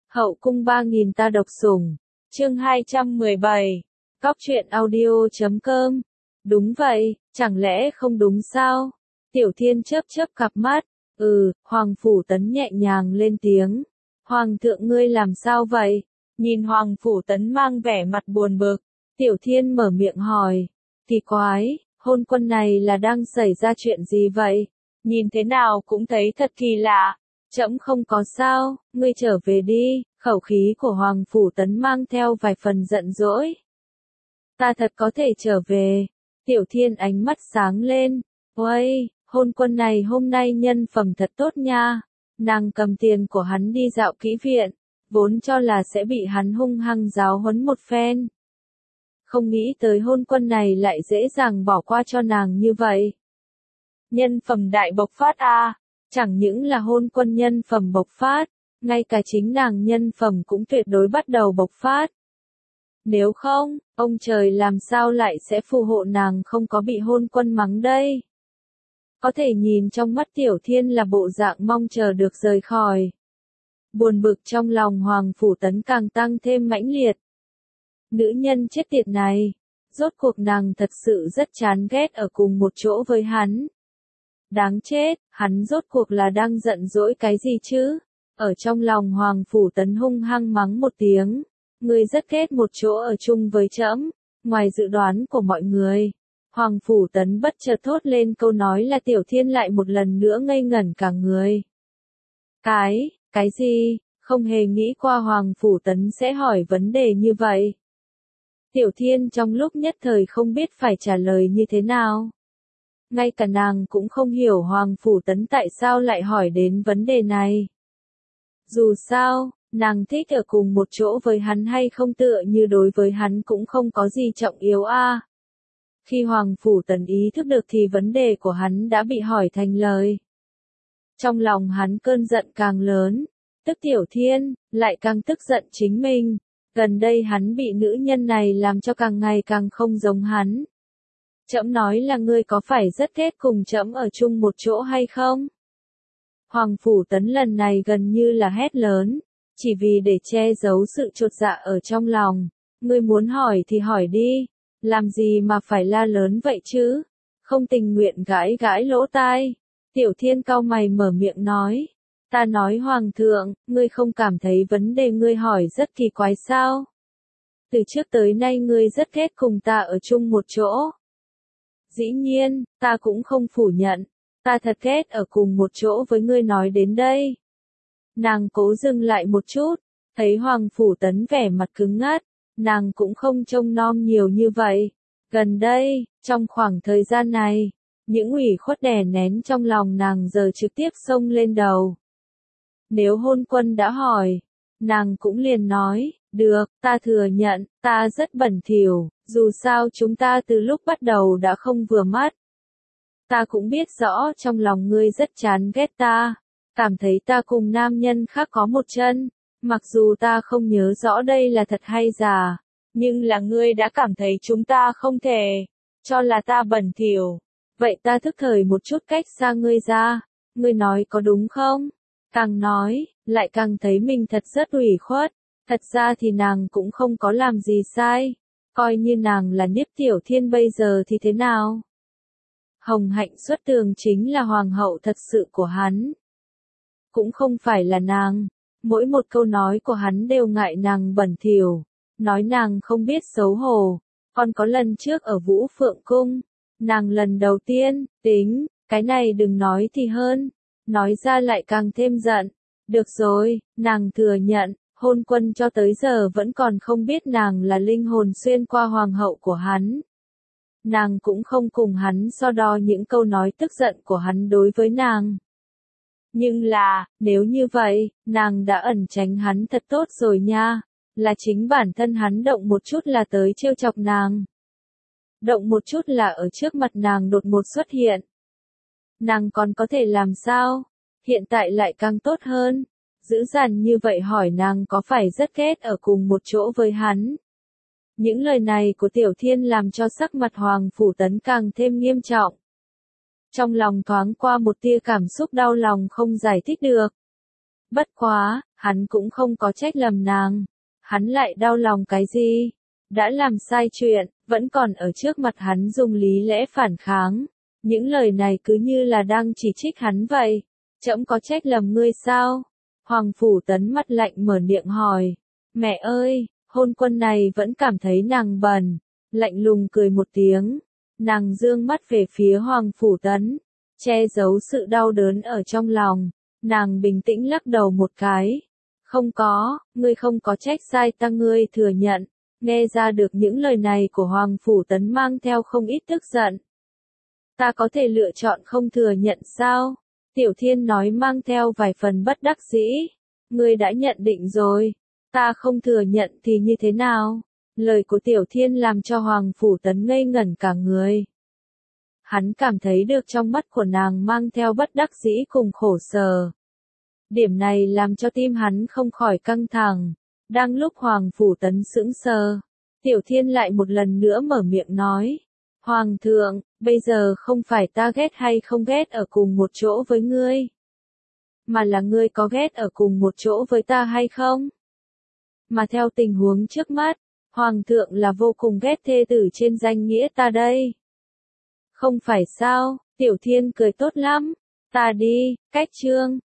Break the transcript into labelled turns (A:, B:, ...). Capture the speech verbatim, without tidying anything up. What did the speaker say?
A: Hậu cung ba nghìn ta độc sủng. Chương hai trăm mười bảy. Cóc truyện audio chấm com. Đúng vậy, chẳng lẽ không đúng sao? Tiểu Thiên chớp chớp cặp mắt. Ừ, Hoàng Phủ Tấn nhẹ nhàng lên tiếng. Hoàng thượng ngươi làm sao vậy? Nhìn Hoàng Phủ Tấn mang vẻ mặt buồn bực. Tiểu Thiên mở miệng hỏi. Kỳ quái, hôn quân này là đang xảy ra chuyện gì vậy? Nhìn thế nào cũng thấy thật kỳ lạ. Trẫm không có sao, ngươi trở về đi. Khẩu khí của Hoàng Phủ Tấn mang theo vài phần giận dỗi. Ta thật có thể trở về. Tiểu Thiên ánh mắt sáng lên. Uây, hôn quân này hôm nay nhân phẩm thật tốt nha. Nàng cầm tiền của hắn đi dạo kỹ viện, vốn cho là sẽ bị hắn hung hăng giáo huấn một phen. Không nghĩ tới hôn quân này lại dễ dàng bỏ qua cho nàng như vậy. Nhân phẩm đại bộc phát à, chẳng những là hôn quân nhân phẩm bộc phát, ngay cả chính nàng nhân phẩm cũng tuyệt đối bắt đầu bộc phát. Nếu không, ông trời làm sao lại sẽ phù hộ nàng không có bị hôn quân mắng đây? Có thể nhìn trong mắt Tiểu Thiên là bộ dạng mong chờ được rời khỏi. Buồn bực trong lòng Hoàng Phủ Tấn càng tăng thêm mãnh liệt. Nữ nhân chết tiệt này, rốt cuộc nàng thật sự rất chán ghét ở cùng một chỗ với hắn. Đáng chết, hắn rốt cuộc là đang giận dỗi cái gì chứ? Ở trong lòng Hoàng Phủ Tấn hung hăng mắng một tiếng. Ngươi rất ghét một chỗ ở chung với trẫm. Ngoài dự đoán của mọi người, Hoàng Phủ Tấn bất chợt thốt lên câu nói là Tiểu Thiên lại một lần nữa ngây ngẩn cả người. Cái, cái gì? Không hề nghĩ qua Hoàng Phủ Tấn sẽ hỏi vấn đề như vậy. Tiểu Thiên trong lúc nhất thời không biết phải trả lời như thế nào. Ngay cả nàng cũng không hiểu Hoàng Phủ Tấn tại sao lại hỏi đến vấn đề này. Dù sao, nàng thích ở cùng một chỗ với hắn hay không tựa như đối với hắn cũng không có gì trọng yếu a. À. Khi Hoàng Phủ Tấn ý thức được thì vấn đề của hắn đã bị hỏi thành lời. Trong lòng hắn cơn giận càng lớn, tức Tiểu Thiên, lại càng tức giận chính mình. Gần đây hắn bị nữ nhân này làm cho càng ngày càng không giống hắn. Trẫm nói là ngươi có phải rất ghét cùng trẫm ở chung một chỗ hay không? Hoàng Phủ Tấn lần này gần như là hét lớn, chỉ vì để che giấu sự chột dạ ở trong lòng. Ngươi muốn hỏi thì hỏi đi, làm gì mà phải la lớn vậy chứ? Không tình nguyện gãi gãi lỗ tai. Tiểu Thiên cau mày mở miệng nói. Ta nói Hoàng thượng, ngươi không cảm thấy vấn đề ngươi hỏi rất kỳ quái sao? Từ trước tới nay ngươi rất ghét cùng ta ở chung một chỗ. Dĩ nhiên, ta cũng không phủ nhận. Ta thật ghét ở cùng một chỗ với ngươi nói đến đây. Nàng cố dừng lại một chút, thấy Hoàng Phủ Tấn vẻ mặt cứng ngắt, nàng cũng không trông nom nhiều như vậy. Gần đây, trong khoảng thời gian này, những ủy khuất đè nén trong lòng nàng giờ trực tiếp xông lên đầu. Nếu hôn quân đã hỏi, nàng cũng liền nói, được, ta thừa nhận, ta rất bẩn thỉu, dù sao chúng ta từ lúc bắt đầu đã không vừa mắt. Ta cũng biết rõ trong lòng ngươi rất chán ghét ta, cảm thấy ta cùng nam nhân khác có một chân, mặc dù ta không nhớ rõ đây là thật hay giả, nhưng là ngươi đã cảm thấy chúng ta không thể, cho là ta bẩn thỉu, vậy ta thức thời một chút cách xa ngươi ra, ngươi nói có đúng không? Càng nói, lại càng thấy mình thật rất ủy khuất, thật ra thì nàng cũng không có làm gì sai, coi như nàng là Niếp Tiểu Thiên bây giờ thì thế nào? Hồng Hạnh xuất tường chính là hoàng hậu thật sự của hắn. Cũng không phải là nàng, mỗi một câu nói của hắn đều ngại nàng bẩn thỉu, nói nàng không biết xấu hổ, còn có lần trước ở Vũ Phượng Cung, nàng lần đầu tiên, tính, cái này đừng nói thì hơn, nói ra lại càng thêm giận. Được rồi, nàng thừa nhận, hôn quân cho tới giờ vẫn còn không biết nàng là linh hồn xuyên qua hoàng hậu của hắn. Nàng cũng không cùng hắn so đo những câu nói tức giận của hắn đối với nàng. Nhưng là, nếu như vậy, nàng đã ẩn tránh hắn thật tốt rồi nha, là chính bản thân hắn động một chút là tới trêu chọc nàng. Động một chút là ở trước mặt nàng đột ngột xuất hiện. Nàng còn có thể làm sao? Hiện tại lại càng tốt hơn. Dữ dằn như vậy hỏi nàng có phải rất ghét ở cùng một chỗ với hắn. Những lời này của Tiểu Thiên làm cho sắc mặt Hoàng Phủ Tấn càng thêm nghiêm trọng. Trong lòng thoáng qua một tia cảm xúc đau lòng không giải thích được. Bất quá, hắn cũng không có trách lầm nàng. Hắn lại đau lòng cái gì? Đã làm sai chuyện, vẫn còn ở trước mặt hắn dùng lý lẽ phản kháng. Những lời này cứ như là đang chỉ trích hắn vậy. Trẫm có trách lầm ngươi sao? Hoàng Phủ Tấn mắt lạnh mở miệng hỏi. Mẹ ơi, hôn quân này vẫn cảm thấy nàng bẩn. Lạnh lùng cười một tiếng. Nàng dương mắt về phía Hoàng Phủ Tấn. Che giấu sự đau đớn ở trong lòng. Nàng bình tĩnh lắc đầu một cái. Không có, ngươi không có trách sai ta, ngươi thừa nhận. Nghe ra được những lời này của Hoàng Phủ Tấn mang theo không ít tức giận. Ta có thể lựa chọn không thừa nhận sao? Tiểu Thiên nói mang theo vài phần bất đắc dĩ. Ngươi đã nhận định rồi. Ta không thừa nhận thì như thế nào? Lời của Tiểu Thiên làm cho Hoàng Phủ Tấn ngây ngẩn cả người. Hắn cảm thấy được trong mắt của nàng mang theo bất đắc dĩ cùng khổ sở. Điểm này làm cho tim hắn không khỏi căng thẳng. Đang lúc Hoàng Phủ Tấn sững sờ, Tiểu Thiên lại một lần nữa mở miệng nói. Hoàng thượng, bây giờ không phải ta ghét hay không ghét ở cùng một chỗ với ngươi, mà là ngươi có ghét ở cùng một chỗ với ta hay không? Mà theo tình huống trước mắt, Hoàng thượng là vô cùng ghét thê tử trên danh nghĩa ta đây. Không phải sao? Tiểu Thiên cười tốt lắm. Ta đi, cách chương.